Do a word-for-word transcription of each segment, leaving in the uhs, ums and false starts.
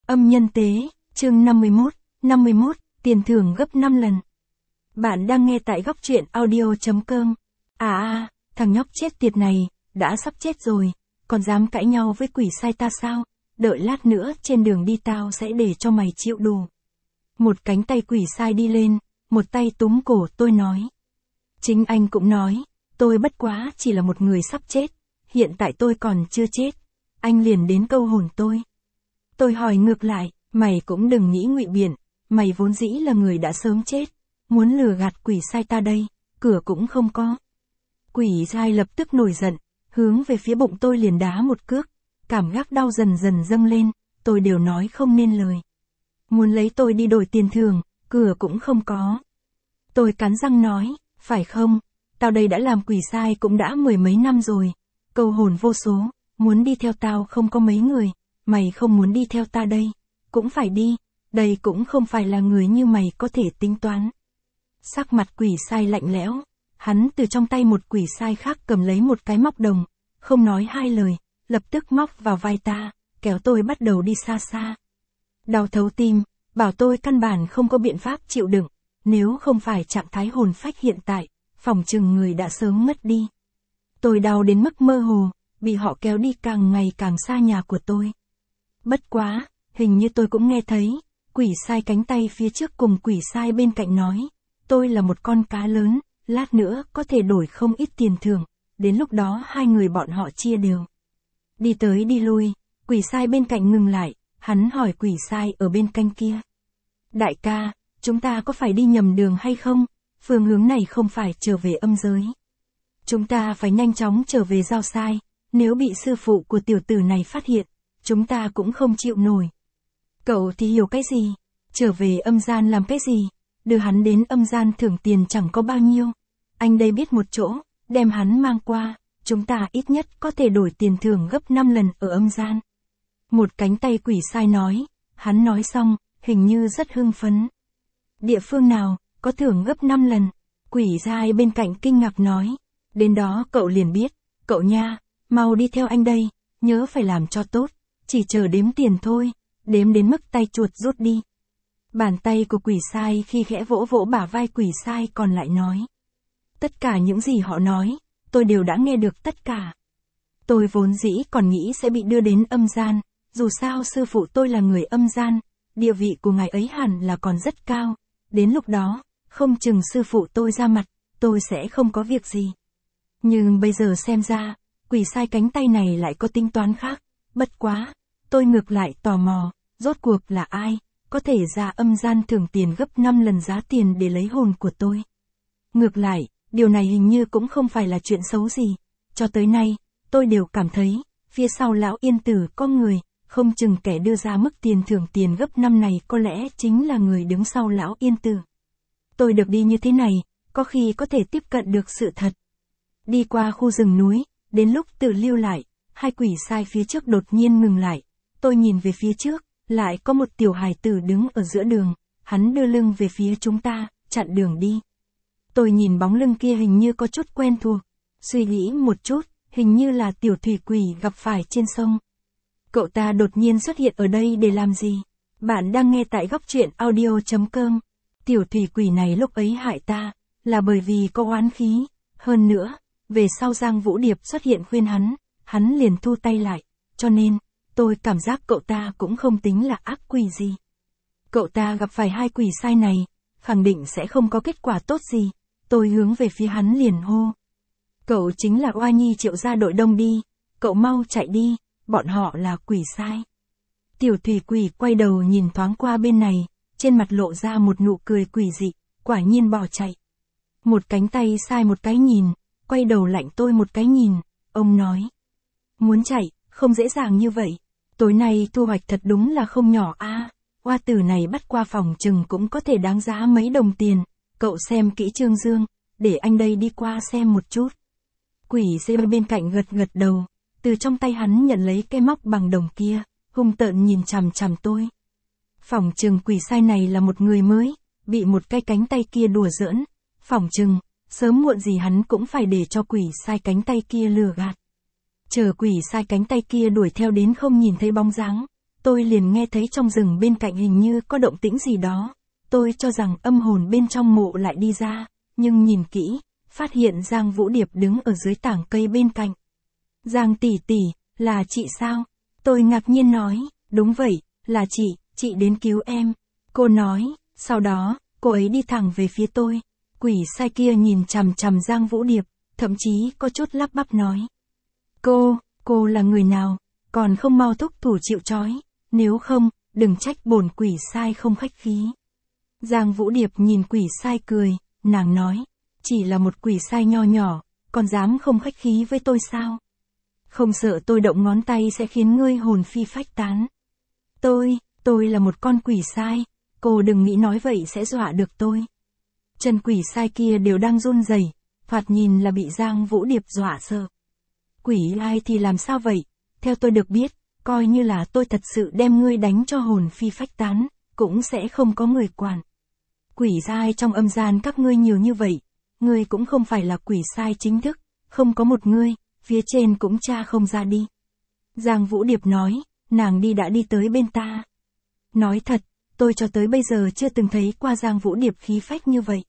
Âm nhân tế, chương năm mươi mốt, năm mươi mốt, tiền thưởng gấp năm lần. Bạn đang nghe tại góc truyện audio chấm com. À à, thằng nhóc chết tiệt này, đã sắp chết rồi, còn dám cãi nhau với quỷ sai ta sao? Đợi lát nữa trên đường đi tao sẽ để cho mày chịu đủ. Một cánh tay quỷ sai đi lên, một tay túm cổ tôi nói. Chính anh cũng nói, tôi bất quá chỉ là một người sắp chết, hiện tại tôi còn chưa chết. Anh liền đến câu hồn tôi. Tôi hỏi ngược lại, mày cũng đừng nghĩ ngụy biện, mày vốn dĩ là người đã sớm chết, muốn lừa gạt quỷ sai ta đây, cửa cũng không có. Quỷ sai lập tức nổi giận, hướng về phía bụng tôi liền đá một cước, cảm giác đau dần dần dâng lên, tôi đều nói không nên lời. Muốn lấy tôi đi đổi tiền thưởng, cửa cũng không có. Tôi cắn răng nói, phải không, tao đây đã làm quỷ sai cũng đã mười mấy năm rồi, câu hồn vô số, muốn đi theo tao không có mấy người. Mày không muốn đi theo ta đây, cũng phải đi, đây cũng không phải là người như mày có thể tính toán. Sắc mặt quỷ sai lạnh lẽo, hắn từ trong tay một quỷ sai khác cầm lấy một cái móc đồng, không nói hai lời, lập tức móc vào vai ta, kéo tôi bắt đầu đi xa xa. Đau thấu tim, bảo tôi căn bản không có biện pháp chịu đựng, nếu không phải trạng thái hồn phách hiện tại, phòng chừng người đã sớm mất đi. Tôi đau đến mức mơ hồ, bị họ kéo đi càng ngày càng xa nhà của tôi. Bất quá, hình như tôi cũng nghe thấy, quỷ sai cánh tay phía trước cùng quỷ sai bên cạnh nói, tôi là một con cá lớn, lát nữa có thể đổi không ít tiền thưởng, đến lúc đó hai người bọn họ chia đều. Đi tới đi lui, quỷ sai bên cạnh ngừng lại, hắn hỏi quỷ sai ở bên cạnh kia. Đại ca, chúng ta có phải đi nhầm đường hay không? Phương hướng này không phải trở về âm giới. Chúng ta phải nhanh chóng trở về giao sai, nếu bị sư phụ của tiểu tử này phát hiện, chúng ta cũng không chịu nổi. Cậu thì hiểu cái gì? Trở về âm gian làm cái gì? Đưa hắn đến âm gian thưởng tiền chẳng có bao nhiêu. Anh đây biết một chỗ, đem hắn mang qua, chúng ta ít nhất có thể đổi tiền thưởng gấp năm lần ở âm gian. Một cánh tay quỷ sai nói, hắn nói xong, hình như rất hưng phấn. Địa phương nào, có thưởng gấp năm lần? Quỷ sai bên cạnh kinh ngạc nói, đến đó cậu liền biết, cậu nha, mau đi theo anh đây, nhớ phải làm cho tốt. Chỉ chờ đếm tiền thôi, đếm đến mức tay chuột rút đi. Bàn tay của quỷ sai khi khẽ vỗ vỗ bả vai quỷ sai còn lại nói. Tất cả những gì họ nói, tôi đều đã nghe được tất cả. Tôi vốn dĩ còn nghĩ sẽ bị đưa đến âm gian, dù sao sư phụ tôi là người âm gian, địa vị của ngài ấy hẳn là còn rất cao. Đến lúc đó, không chừng sư phụ tôi ra mặt, tôi sẽ không có việc gì. Nhưng bây giờ xem ra, quỷ sai cánh tay này lại có tính toán khác, bất quá. Tôi ngược lại tò mò, rốt cuộc là ai, có thể ra âm gian thưởng tiền gấp năm lần giá tiền để lấy hồn của tôi. Ngược lại, điều này hình như cũng không phải là chuyện xấu gì. Cho tới nay, tôi đều cảm thấy, phía sau lão yên tử có người, không chừng kẻ đưa ra mức tiền thưởng tiền gấp năm này có lẽ chính là người đứng sau lão yên tử. Tôi được đi như thế này, có khi có thể tiếp cận được sự thật. Đi qua khu rừng núi, đến lúc tự lưu lại, hai quỷ sai phía trước đột nhiên ngừng lại. Tôi nhìn về phía trước, lại có một tiểu hài tử đứng ở giữa đường, hắn đưa lưng về phía chúng ta, chặn đường đi. Tôi nhìn bóng lưng kia hình như có chút quen thuộc, suy nghĩ một chút, hình như là tiểu thủy quỷ gặp phải trên sông. Cậu ta đột nhiên xuất hiện ở đây để làm gì? Bạn đang nghe tại góc truyện audio chấm com. Tiểu thủy quỷ này lúc ấy hại ta, là bởi vì có oán khí, hơn nữa, về sau Giang Vũ Điệp xuất hiện khuyên hắn, hắn liền thu tay lại, cho nên, tôi cảm giác cậu ta cũng không tính là ác quỷ gì. Cậu ta gặp phải hai quỷ sai này, khẳng định sẽ không có kết quả tốt gì. Tôi hướng về phía hắn liền hô. Cậu chính là Oa Nhi Triệu gia đội đông đi, cậu mau chạy đi, bọn họ là quỷ sai. Tiểu thủy quỷ quay đầu nhìn thoáng qua bên này, trên mặt lộ ra một nụ cười quỷ dị, quả nhiên bỏ chạy. Một cánh tay sai một cái nhìn, quay đầu lạnh tôi một cái nhìn, ông nói. Muốn chạy, không dễ dàng như vậy. Tối nay thu hoạch thật đúng là không nhỏ a. À, Oa tử này bắt qua phòng chừng cũng có thể đáng giá mấy đồng tiền. Cậu xem kỹ Trương Dương, để anh đây đi qua xem một chút. Quỷ dê bên cạnh gật gật đầu, từ trong tay hắn nhận lấy cái móc bằng đồng kia, hung tợn nhìn chằm chằm tôi. Phòng chừng quỷ sai này là một người mới, bị một cái cánh tay kia đùa giỡn. Phòng chừng, sớm muộn gì hắn cũng phải để cho quỷ sai cánh tay kia lừa gạt. Chờ quỷ sai cánh tay kia đuổi theo đến không nhìn thấy bóng dáng, tôi liền nghe thấy trong rừng bên cạnh hình như có động tĩnh gì đó. Tôi cho rằng âm hồn bên trong mộ lại đi ra, nhưng nhìn kỹ, phát hiện Giang Vũ Điệp đứng ở dưới tảng cây bên cạnh. Giang tỷ tỷ, là chị sao? Tôi ngạc nhiên nói, đúng vậy, là chị, chị đến cứu em. Cô nói, sau đó, cô ấy đi thẳng về phía tôi. Quỷ sai kia nhìn chằm chằm Giang Vũ Điệp, thậm chí có chút lắp bắp nói. Cô, cô là người nào, còn không mau thúc thủ chịu trói, nếu không, đừng trách bổn quỷ sai không khách khí. Giang Vũ Điệp nhìn quỷ sai cười, nàng nói, chỉ là một quỷ sai nho nhỏ, còn dám không khách khí với tôi sao? Không sợ tôi động ngón tay sẽ khiến ngươi hồn phi phách tán. Tôi, tôi là một con quỷ sai, cô đừng nghĩ nói vậy sẽ dọa được tôi. Chân quỷ sai kia đều đang run rẩy, thoạt nhìn là bị Giang Vũ Điệp dọa sợ. Quỷ ai thì làm sao vậy? Theo tôi được biết, coi như là tôi thật sự đem ngươi đánh cho hồn phi phách tán, cũng sẽ không có người quản. Quỷ sai trong âm gian các ngươi nhiều như vậy, ngươi cũng không phải là quỷ sai chính thức, không có một ngươi, phía trên cũng tra không ra đi. Giang Vũ Điệp nói, nàng đi đã đi tới bên ta. Nói thật, tôi cho tới bây giờ chưa từng thấy qua Giang Vũ Điệp khí phách như vậy.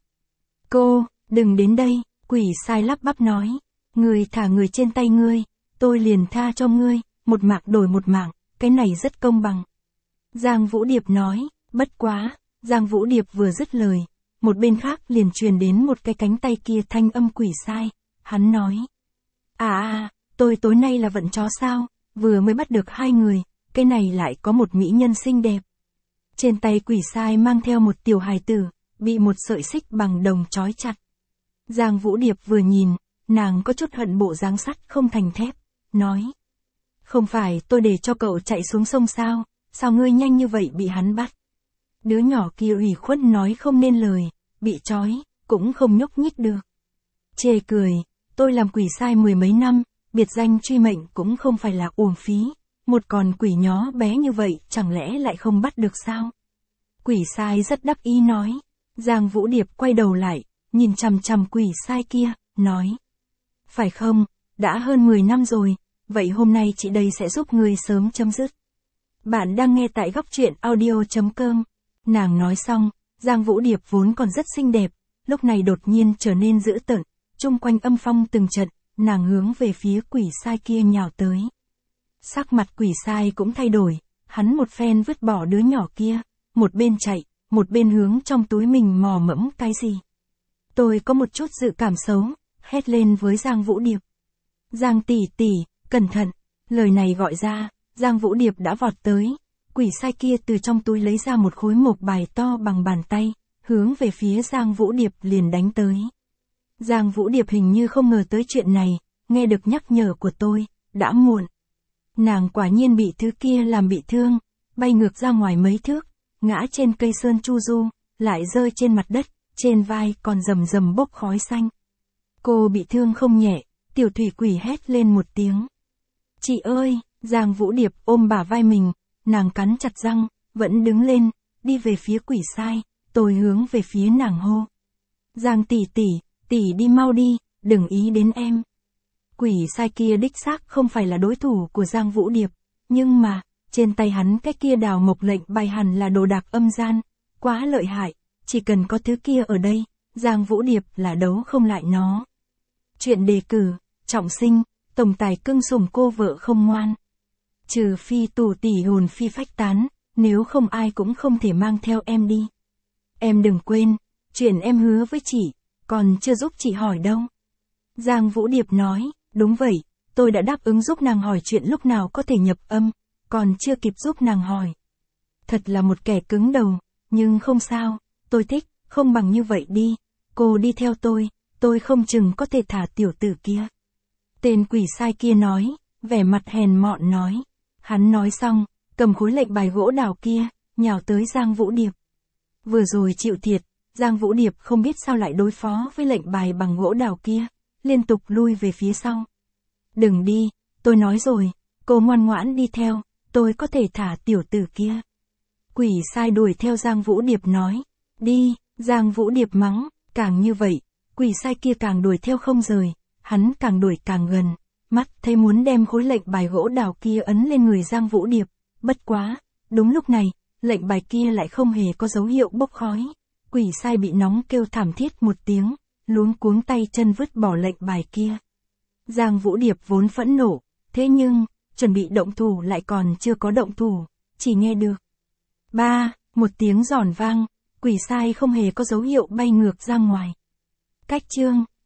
Cô, đừng đến đây, quỷ sai lắp bắp nói, ngươi thả người trên tay ngươi, tôi liền tha cho ngươi, một mạng đổi một mạng, cái này rất công bằng. Giang Vũ Điệp nói, bất quá, Giang Vũ Điệp vừa dứt lời, một bên khác liền truyền đến một cái cánh tay kia thanh âm quỷ sai, hắn nói. À à, tôi tối nay là vận chó sao, vừa mới bắt được hai người, cái này lại có một mỹ nhân xinh đẹp. Trên tay quỷ sai mang theo một tiểu hài tử, bị một sợi xích bằng đồng trói chặt. Giang Vũ Điệp vừa nhìn, nàng có chút hận bộ dáng sắt không thành thép, nói. Không phải tôi để cho cậu chạy xuống sông sao, sao ngươi nhanh như vậy bị hắn bắt. Đứa nhỏ kia ủy khuất nói không nên lời, bị trói, cũng không nhúc nhích được. Chê cười, tôi làm quỷ sai mười mấy năm, biệt danh truy mệnh cũng không phải là uổng phí, một con quỷ nhó bé như vậy chẳng lẽ lại không bắt được sao? Quỷ sai rất đắc ý nói. Giang Vũ Điệp quay đầu lại, nhìn chằm chằm quỷ sai kia, nói. Phải không, đã hơn mười năm rồi, vậy hôm nay chị đây sẽ giúp người sớm chấm dứt. Bạn đang nghe tại góc truyện audio.com. Nàng nói xong, Giang Vũ Điệp vốn còn rất xinh đẹp, lúc này đột nhiên trở nên dữ tợn, chung quanh âm phong từng trận, nàng hướng về phía quỷ sai kia nhào tới. Sắc mặt quỷ sai cũng thay đổi, hắn một phen vứt bỏ đứa nhỏ kia, một bên chạy, một bên hướng trong túi mình mò mẫm cái gì. Tôi có một chút dự cảm xấu, hét lên với Giang Vũ Điệp. Giang tỷ tỷ, cẩn thận, lời này gọi ra, Giang Vũ Điệp đã vọt tới, quỷ sai kia từ trong túi lấy ra một khối mộc bài to bằng bàn tay, hướng về phía Giang Vũ Điệp liền đánh tới. Giang Vũ Điệp hình như không ngờ tới chuyện này, nghe được nhắc nhở của tôi, đã muộn. Nàng quả nhiên bị thứ kia làm bị thương, bay ngược ra ngoài mấy thước, ngã trên cây sơn chu du, lại rơi trên mặt đất, trên vai còn rầm rầm bốc khói xanh. Cô bị thương không nhẹ, tiểu thủy quỷ hét lên một tiếng. Chị ơi, Giang Vũ Điệp ôm bả vai mình, nàng cắn chặt răng, vẫn đứng lên, đi về phía quỷ sai, tôi hướng về phía nàng hô. Giang tỷ tỷ, tỷ đi mau đi, đừng ý đến em. Quỷ sai kia đích xác không phải là đối thủ của Giang Vũ Điệp, nhưng mà, trên tay hắn cái kia đào mộc lệnh bài hẳn là đồ đạc âm gian, quá lợi hại, chỉ cần có thứ kia ở đây, Giang Vũ Điệp là đấu không lại nó. Chuyện đề cử, trọng sinh, tổng tài cưng sủng cô vợ không ngoan. Trừ phi tù tỷ hồn phi phách tán, nếu không ai cũng không thể mang theo em đi. Em đừng quên, chuyện em hứa với chị, còn chưa giúp chị hỏi đâu. Giang Vũ Điệp nói, đúng vậy, tôi đã đáp ứng giúp nàng hỏi chuyện lúc nào có thể nhập âm, còn chưa kịp giúp nàng hỏi. Thật là một kẻ cứng đầu, nhưng không sao, tôi thích, không bằng như vậy đi, cô đi theo tôi, tôi không chừng có thể thả tiểu tử kia. Tên quỷ sai kia nói, vẻ mặt hèn mọn nói. Hắn nói xong, cầm khối lệnh bài gỗ đào kia, nhào tới Giang Vũ Điệp. Vừa rồi chịu thiệt, Giang Vũ Điệp không biết sao lại đối phó với lệnh bài bằng gỗ đào kia, liên tục lui về phía sau. Đừng đi, tôi nói rồi, cô ngoan ngoãn đi theo, tôi có thể thả tiểu tử kia. Quỷ sai đuổi theo Giang Vũ Điệp nói, đi, Giang Vũ Điệp mắng, càng như vậy, quỷ sai kia càng đuổi theo không rời, hắn càng đuổi càng gần, mắt thấy muốn đem khối lệnh bài gỗ đào kia ấn lên người Giang Vũ Điệp, bất quá, Đúng lúc này, lệnh bài kia lại không hề có dấu hiệu bốc khói. Quỷ sai bị nóng kêu thảm thiết một tiếng, luống cuống tay chân vứt bỏ lệnh bài kia. Giang Vũ Điệp vốn phẫn nộ, thế nhưng, chuẩn bị động thủ lại còn chưa có động thủ, chỉ nghe được. Ba, một tiếng giòn vang, quỷ sai không hề có dấu hiệu bay ngược ra ngoài. Cách chương